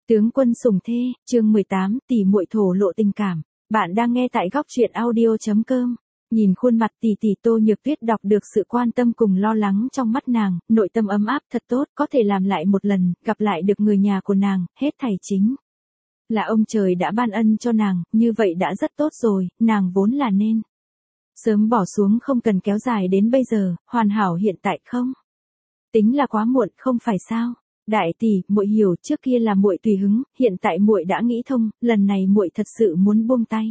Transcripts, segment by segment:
Tướng quân sủng thê, chương 18, tỷ muội thổ lộ tình cảm. Bạn đang nghe tại góc truyện audio.com. Nhìn khuôn mặt tỷ tỷ Tô Nhược Tuyết đọc được sự quan tâm cùng lo lắng trong mắt nàng, nội tâm ấm áp thật tốt, có thể làm lại một lần, gặp lại được người nhà của nàng, hết thảy chính là ông trời đã ban ân cho nàng, như vậy đã rất tốt rồi, nàng vốn là nên sớm bỏ xuống, không cần kéo dài đến bây giờ, hoàn hảo hiện tại không tính là quá muộn, không phải sao? Đại tỷ, muội hiểu, trước kia là muội tùy hứng, hiện tại muội đã nghĩ thông, lần này muội thật sự muốn buông tay.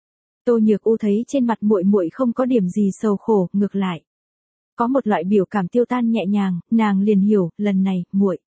Tô Nhược U thấy trên mặt muội không có điểm gì sầu khổ, ngược lại có một loại biểu cảm tiêu tan nhẹ nhàng, nàng liền hiểu, lần này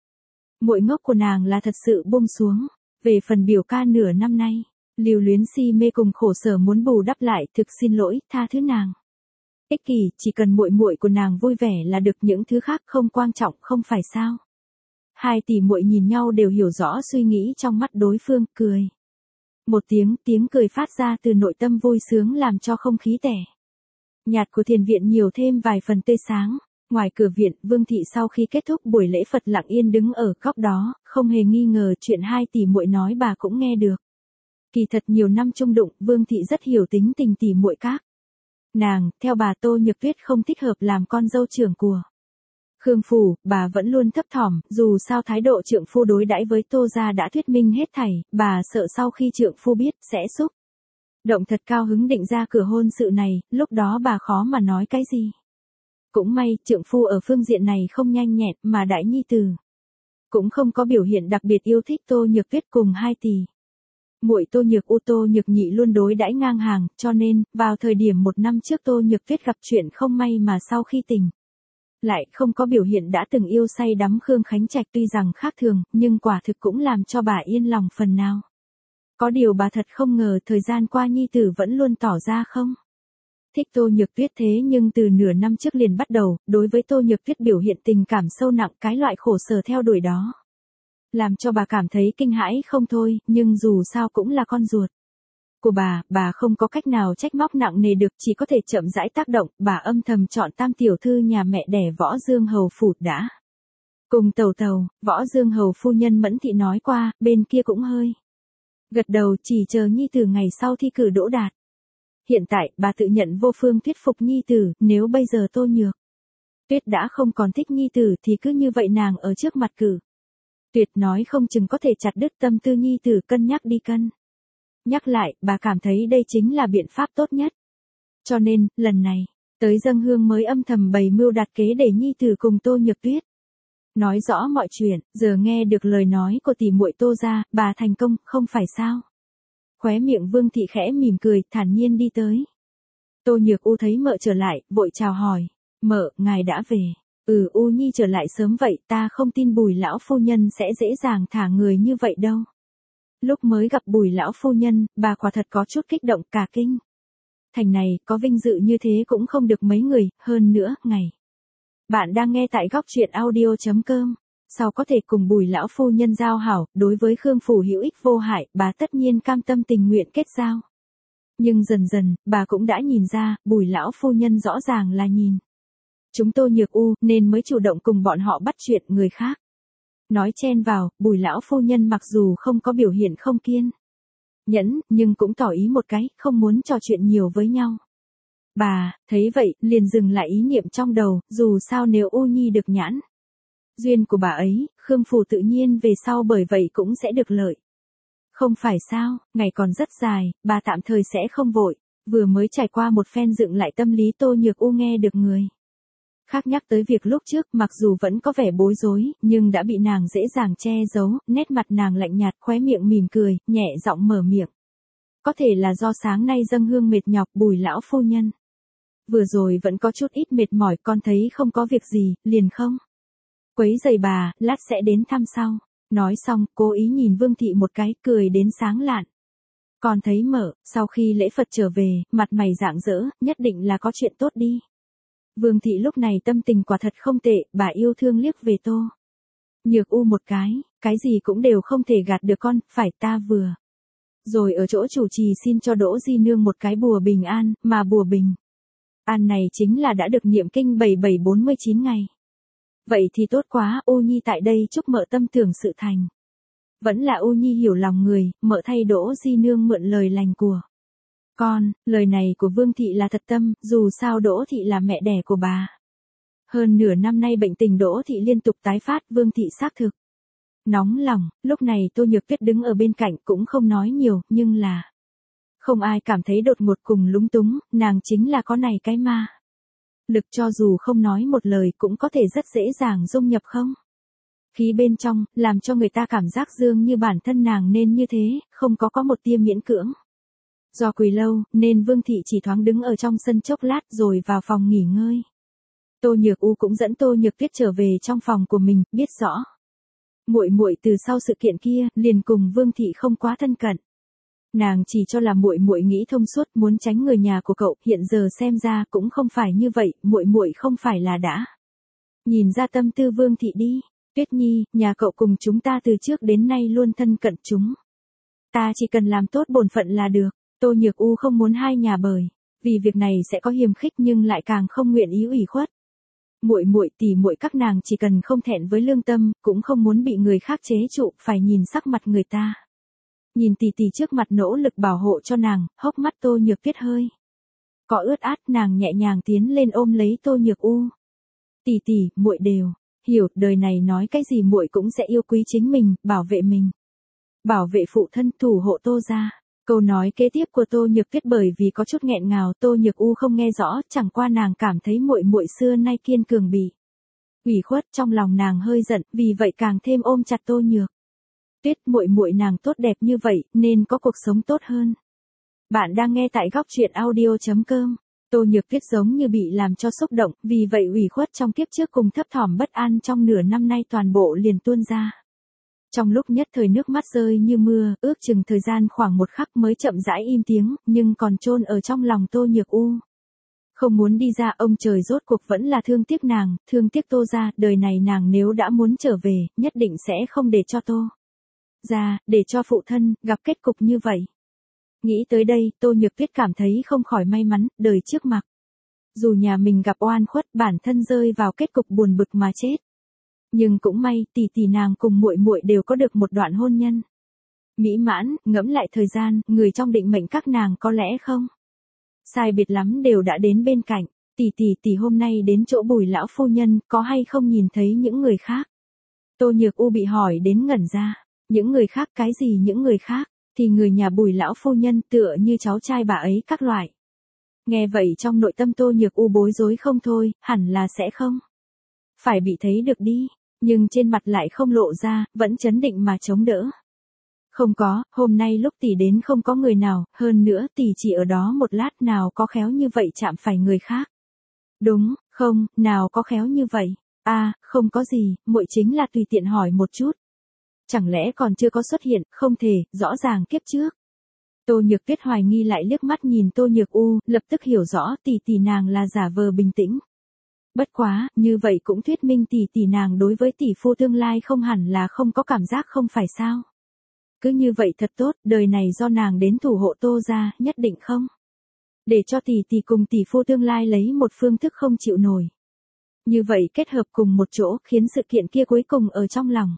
muội ngốc của nàng là thật sự buông xuống. Về phần biểu ca nửa năm nay lưu luyến si mê cùng khổ sở muốn bù đắp lại, thực xin lỗi, tha thứ nàng. Ích kỷ, chỉ cần muội của nàng vui vẻ là được, những thứ khác không quan trọng, không phải sao? Hai tỷ muội nhìn nhau đều hiểu rõ suy nghĩ trong mắt đối phương, cười. Một tiếng cười phát ra từ nội tâm vui sướng làm cho không khí tẻ nhạt của thiền viện nhiều thêm vài phần tươi sáng. Ngoài cửa viện, Vương thị sau khi kết thúc buổi lễ Phật lặng yên đứng ở góc đó, không hề nghi ngờ chuyện hai tỷ muội nói bà cũng nghe được. Kỳ thật nhiều năm chung đụng, Vương thị rất hiểu tính tình tỷ muội các nàng, theo bà Tô Nhược Tuyết không thích hợp làm con dâu trưởng của Khương phủ, bà vẫn luôn thấp thỏm, dù sao thái độ trượng phu đối đãi với Tô gia đã thuyết minh hết thảy, bà sợ sau khi trượng phu biết sẽ xúc động thật cao hứng định ra cửa hôn sự này, lúc đó bà khó mà nói cái gì. Cũng may, trượng phu ở phương diện này không nhanh nhẹn, mà đại nhi tử cũng không có biểu hiện đặc biệt yêu thích Tô Nhược Tuyết cùng hai tỷ muội Tô Nhược U, Tô Nhược Nhị luôn đối đãi ngang hàng, cho nên, vào thời điểm một năm trước Tô Nhược Tuyết gặp chuyện không may mà sau khi tỉnh lại không có biểu hiện đã từng yêu say đắm Khương Khánh Trạch, tuy rằng khác thường, nhưng quả thực cũng làm cho bà yên lòng phần nào. Có điều bà thật không ngờ thời gian qua nhi tử vẫn luôn tỏ ra không thích Tô Nhược Tuyết, thế nhưng từ nửa năm trước liền bắt đầu, đối với Tô Nhược Tuyết biểu hiện tình cảm sâu nặng, cái loại khổ sở theo đuổi đó làm cho bà cảm thấy kinh hãi không thôi, nhưng dù sao cũng là con ruột của bà không có cách nào trách móc nặng nề được, chỉ có thể chậm rãi tác động. Bà âm thầm chọn tam tiểu thư nhà mẹ đẻ Võ Dương Hầu phủ đã cùng tàu Võ Dương Hầu phu nhân Mẫn thị nói qua, bên kia cũng hơi gật đầu, chỉ chờ nhi tử ngày sau thi cử đỗ đạt. Hiện tại, bà tự nhận vô phương thuyết phục nhi tử, nếu bây giờ Tô Nhược Tuyết đã không còn thích nhi tử thì cứ như vậy nàng ở trước mặt cử tuyệt nói không chừng có thể chặt đứt tâm tư nhi tử, cân nhắc đi cân nhắc lại, bà cảm thấy đây chính là biện pháp tốt nhất. Cho nên, lần này, tới dâng hương mới âm thầm bày mưu đặt kế để nhi tử cùng Tô Nhược Tuyết nói rõ mọi chuyện. Giờ nghe được lời nói của tỷ muội Tô gia, bà thành công, không phải sao? Khóe miệng Vương thị khẽ mỉm cười, thản nhiên đi tới. Tô Nhược U thấy mợ trở lại, vội chào hỏi, mợ, ngài đã về. U nhi trở lại sớm vậy, ta không tin Bùi lão phu nhân sẽ dễ dàng thả người như vậy đâu. Lúc mới gặp Bùi lão phu nhân, bà quả thật có chút kích động, cả kinh thành này, có vinh dự như thế cũng không được mấy người, hơn nữa, ngày bạn đang nghe tại góc truyện audio.com. Sau có thể cùng Bùi lão phu nhân giao hảo, đối với Khương phủ hữu ích vô hại, bà tất nhiên cam tâm tình nguyện kết giao. Nhưng dần dần, bà cũng đã nhìn ra, Bùi lão phu nhân rõ ràng là nhìn chúng Tô Nhược U, nên mới chủ động cùng bọn họ bắt chuyện người khác nói chen vào. Bùi lão phu nhân mặc dù không có biểu hiện không kiên nhẫn, nhưng cũng tỏ ý một cái, không muốn trò chuyện nhiều với nhau. Bà, thấy vậy, liền dừng lại ý niệm trong đầu, dù sao nếu U nhi được nhãn duyên của bà ấy, Khương phủ tự nhiên về sau bởi vậy cũng sẽ được lợi. Không phải sao, ngày còn rất dài, bà tạm thời sẽ không vội, vừa mới trải qua một phen dựng lại tâm lý. Tô Nhược U nghe được người khác nhắc tới việc lúc trước, mặc dù vẫn có vẻ bối rối, nhưng đã bị nàng dễ dàng che giấu, nét mặt nàng lạnh nhạt, khóe miệng mỉm cười, nhẹ giọng mở miệng. Có thể là do sáng nay dâng hương mệt nhọc, Bùi lão phu nhân vừa rồi vẫn có chút ít mệt mỏi, con thấy không có việc gì, liền không quấy rầy bà, lát sẽ đến thăm sau. Nói xong, cố ý nhìn Vương thị một cái, cười đến sáng lạn. Con thấy mợ, sau khi lễ Phật trở về, mặt mày rạng rỡ, nhất định là có chuyện tốt đi. Vương thị lúc này tâm tình quả thật không tệ, bà yêu thương liếc về Tô Nhược U một cái gì cũng đều không thể gạt được con, phải ta vừa rồi ở chỗ chủ trì xin cho Đỗ di nương một cái bùa bình an, mà bùa bình an này chính là đã được niệm kinh 7749 ngày. Vậy thì tốt quá, U nhi tại đây chúc mợ tâm tưởng sự thành. Vẫn là U Nhi hiểu lòng người, mợ thay Đỗ Di Nương mượn lời lành của con, lời này của Vương Thị là thật tâm, dù sao Đỗ Thị là mẹ đẻ của bà. Hơn nửa năm nay bệnh tình Đỗ Thị liên tục tái phát, Vương Thị xác thực nóng lòng, lúc này Tô Nhược Tuyết đứng ở bên cạnh cũng không nói nhiều, nhưng là không ai cảm thấy đột ngột cùng lúng túng, nàng chính là có này cái ma lực, cho dù không nói một lời cũng có thể rất dễ dàng dung nhập không khí bên trong, làm cho người ta cảm giác dường như bản thân nàng nên như thế, không có một tia miễn cưỡng. Do quỳ lâu, nên Vương Thị chỉ thoáng đứng ở trong sân chốc lát rồi vào phòng nghỉ ngơi. Tô Nhược U cũng dẫn Tô Nhược Tuyết trở về trong phòng của mình, biết rõ muội muội từ sau sự kiện kia, liền cùng Vương Thị không quá thân cận. Nàng chỉ cho là muội muội nghĩ thông suốt, muốn tránh người nhà của cậu, hiện giờ xem ra cũng không phải như vậy, muội muội không phải là đã nhìn ra tâm tư Vương Thị đi. Tuyết Nhi, nhà cậu cùng chúng ta từ trước đến nay luôn thân cận chúng ta chỉ cần làm tốt bổn phận là được. Tô Nhược U không muốn hai nhà bởi vì việc này sẽ có hiềm khích, nhưng lại càng không nguyện ý ủy khuất muội muội, tỷ muội các nàng chỉ cần không thẹn với lương tâm, cũng không muốn bị người khác chế trụ, phải nhìn sắc mặt người ta. Nhìn tỷ tỷ trước mặt nỗ lực bảo hộ cho nàng, hốc mắt Tô Nhược Tuyết hơi có ướt át, nàng nhẹ nhàng tiến lên ôm lấy Tô Nhược U. Tỷ tỷ, muội đều hiểu, đời này nói cái gì muội cũng sẽ yêu quý chính mình, bảo vệ mình, bảo vệ phụ thân, thủ hộ Tô gia. Câu nói kế tiếp của Tô Nhược Tuyết bởi vì có chút nghẹn ngào, Tô Nhược U không nghe rõ, chẳng qua nàng cảm thấy muội muội xưa nay kiên cường bị ủy khuất, trong lòng nàng hơi giận, vì vậy càng thêm ôm chặt Tô Nhược Tuyết, muội muội nàng tốt đẹp như vậy, nên có cuộc sống tốt hơn. Bạn đang nghe tại góc truyện audio.com. Tô Nhược Tuyết giống như bị làm cho xúc động, vì vậy ủy khuất trong kiếp trước cùng thấp thỏm bất an trong nửa năm nay toàn bộ liền tuôn ra. Trong lúc nhất thời nước mắt rơi như mưa, ước chừng thời gian khoảng một khắc mới chậm rãi im tiếng, nhưng còn chôn ở trong lòng Tô Nhược U. Không muốn đi ra, ông trời rốt cuộc vẫn là thương tiếc nàng, thương tiếc Tô gia, đời này nàng nếu đã muốn trở về, nhất định sẽ không để cho Tô gia, để cho phụ thân, gặp kết cục như vậy. Nghĩ tới đây, Tô Nhược Tuyết cảm thấy không khỏi may mắn, đời trước mặc dù nhà mình gặp oan khuất, bản thân rơi vào kết cục buồn bực mà chết. Nhưng cũng may, tỷ tỷ nàng cùng muội muội đều có được một đoạn hôn nhân mỹ mãn, ngẫm lại thời gian, người trong định mệnh các nàng có lẽ không sai biệt lắm đều đã đến bên cạnh. Tỷ hôm nay đến chỗ Bùi lão phu nhân, có hay không nhìn thấy những người khác? Tô Nhược U bị hỏi đến ngẩn ra. Những người khác cái gì những người khác? Thì người nhà Bùi lão phu nhân, tựa như cháu trai bà ấy các loại. Nghe vậy trong nội tâm Tô Nhược U bối rối không thôi, hẳn là sẽ không phải bị thấy được đi, nhưng trên mặt lại không lộ ra, vẫn trấn định mà chống đỡ. Không có, hôm nay lúc tỷ đến không có người nào, hơn nữa tỷ chỉ ở đó một lát, nào có khéo như vậy chạm phải người khác. Đúng, không, nào có khéo như vậy. Không có gì, muội chính là tùy tiện hỏi một chút. Chẳng lẽ còn chưa có xuất hiện, không thể, rõ ràng kiếp trước. Tô Nhược Tuyết hoài nghi lại liếc mắt nhìn Tô Nhược U, lập tức hiểu rõ tỷ nàng là giả vờ bình tĩnh. Bất quá, như vậy cũng thuyết minh tỷ nàng đối với tỷ phu tương lai không hẳn là không có cảm giác, không phải sao? Cứ như vậy thật tốt, đời này do nàng đến thủ hộ Tô gia, nhất định không để cho tỷ cùng tỷ phu tương lai lấy một phương thức không chịu nổi. Như vậy kết hợp cùng một chỗ, khiến sự kiện kia cuối cùng ở trong lòng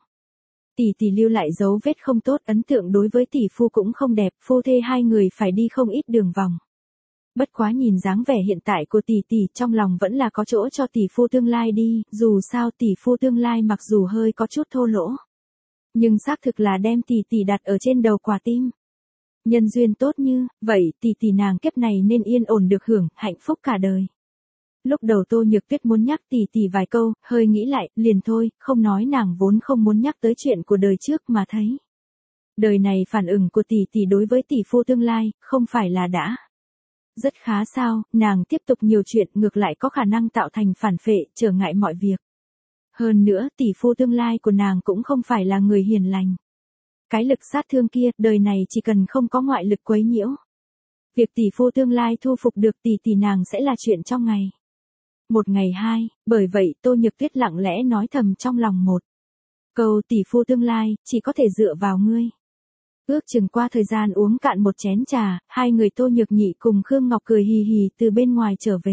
tỷ lưu lại dấu vết không tốt, ấn tượng đối với tỷ phu cũng không đẹp, phu thê hai người phải đi không ít đường vòng. Bất quá nhìn dáng vẻ hiện tại của tỷ trong lòng vẫn là có chỗ cho tỷ phu tương lai đi, dù sao tỷ phu tương lai mặc dù hơi có chút thô lỗ, nhưng xác thực là đem tỷ đặt ở trên đầu quả tim. Nhân duyên tốt như vậy, tỷ nàng kiếp này nên yên ổn được hưởng hạnh phúc cả đời. Lúc đầu Tô Nhược Tuyết muốn nhắc tỷ vài câu, hơi nghĩ lại, liền thôi, không nói, nàng vốn không muốn nhắc tới chuyện của đời trước mà thấy đời này phản ứng của tỷ đối với tỷ phu tương lai, không phải là đã rất khá sao, nàng tiếp tục nhiều chuyện ngược lại có khả năng tạo thành phản phệ, trở ngại mọi việc. Hơn nữa, tỷ phu tương lai của nàng cũng không phải là người hiền lành. Cái lực sát thương kia, đời này chỉ cần không có ngoại lực quấy nhiễu, việc tỷ phu tương lai thu phục được tỷ nàng sẽ là chuyện trong ngày một ngày hai, bởi vậy Tô Nhược Tuyết lặng lẽ nói thầm trong lòng một câu, tỷ phu tương lai, chỉ có thể dựa vào ngươi. Ước chừng qua thời gian uống cạn một chén trà, hai người Tô Nhược Nhị cùng Khương Ngọc cười hì hì từ bên ngoài trở về.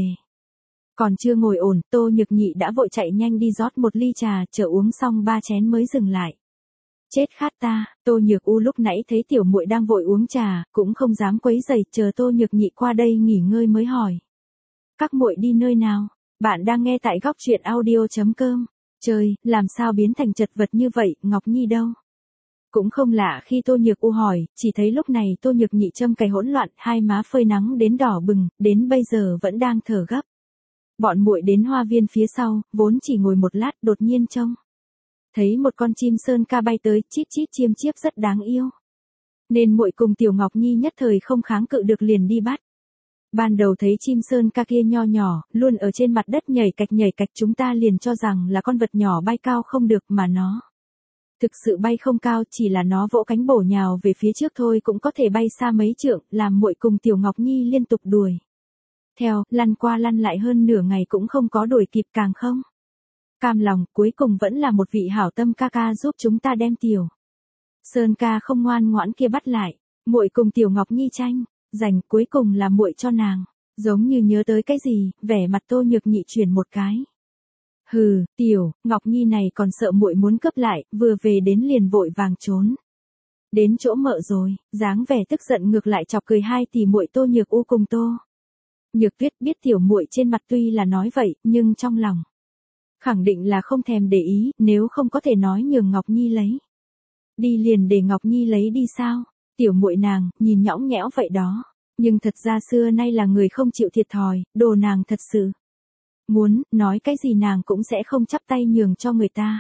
Còn chưa ngồi ổn, Tô Nhược Nhị đã vội chạy nhanh đi rót một ly trà, chờ uống xong 3 chén mới dừng lại. Chết khát ta, Tô Nhược U lúc nãy thấy tiểu muội đang vội uống trà, cũng không dám quấy rầy, chờ Tô Nhược Nhị qua đây nghỉ ngơi mới hỏi. Các muội đi nơi nào? Bạn đang nghe tại góc truyện audio.com. Trời, làm sao biến thành chật vật như vậy, Ngọc Nhi đâu? Cũng không lạ khi Tô Nhược U hỏi, chỉ thấy lúc này Tô Nhược Nhị châm cài hỗn loạn, hai má phơi nắng đến đỏ bừng, đến bây giờ vẫn đang thở gấp. Bọn muội đến hoa viên phía sau, vốn chỉ ngồi một lát, đột nhiên trông thấy một con chim sơn ca bay tới, chít chít chiêm chiếp rất đáng yêu. Nên muội cùng Tiểu Ngọc Nhi nhất thời không kháng cự được, liền đi bắt. Ban đầu thấy chim sơn ca kia nho nhỏ, luôn ở trên mặt đất nhảy cạch, chúng ta liền cho rằng là con vật nhỏ bay cao không được, mà nó thực sự bay không cao, chỉ là nó vỗ cánh bổ nhào về phía trước thôi cũng có thể bay xa mấy trượng, làm muội cùng Tiểu Ngọc Nhi liên tục đuổi theo, lăn qua lăn lại hơn nửa ngày cũng không có đuổi kịp, càng không cam lòng, cuối cùng vẫn là một vị hảo tâm ca ca giúp chúng ta đem Tiểu Sơn ca không ngoan ngoãn kia bắt lại. Muội cùng Tiểu Ngọc Nhi tranh giành, cuối cùng là muội cho nàng. Giống như nhớ tới cái gì, vẻ mặt Tô Nhược Nhị chuyển một cái. Hừ, Tiểu Ngọc Nhi này còn sợ muội muốn cướp lại, vừa về đến liền vội vàng trốn đến chỗ mợ rồi, dáng vẻ tức giận ngược lại chọc cười hai tỷ muội Tô Nhược U cùng Tô Nhược Tuyết. Biết tiểu muội trên mặt tuy là nói vậy, nhưng trong lòng khẳng định là không thèm để ý, nếu không có thể nói nhường Ngọc Nhi lấy đi liền để Ngọc Nhi lấy đi sao? Tiểu muội nàng nhìn nhõng nhẽo vậy đó, nhưng thật ra xưa nay là người không chịu thiệt thòi, đồ nàng thật sự muốn nói cái gì nàng cũng sẽ không chắp tay nhường cho người ta.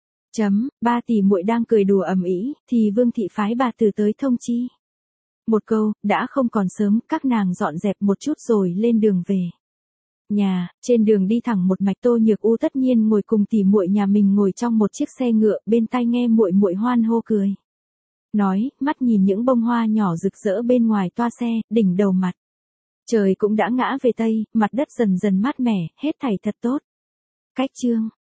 Ba tỷ muội đang cười đùa ầm ĩ, thì Vương thị phái bà tử tới thông chi một câu, đã không còn sớm, các nàng dọn dẹp một chút rồi lên đường về nhà. Trên đường đi thẳng một mạch, Tô Nhược U tất nhiên ngồi cùng tỷ muội nhà mình ngồi trong một chiếc xe ngựa, bên tai nghe muội muội hoan hô cười nói, mắt nhìn những bông hoa nhỏ rực rỡ bên ngoài toa xe, đỉnh đầu mặt trời cũng đã ngã về tây, mặt đất dần dần mát mẻ, hết thảy thật tốt. Cách chương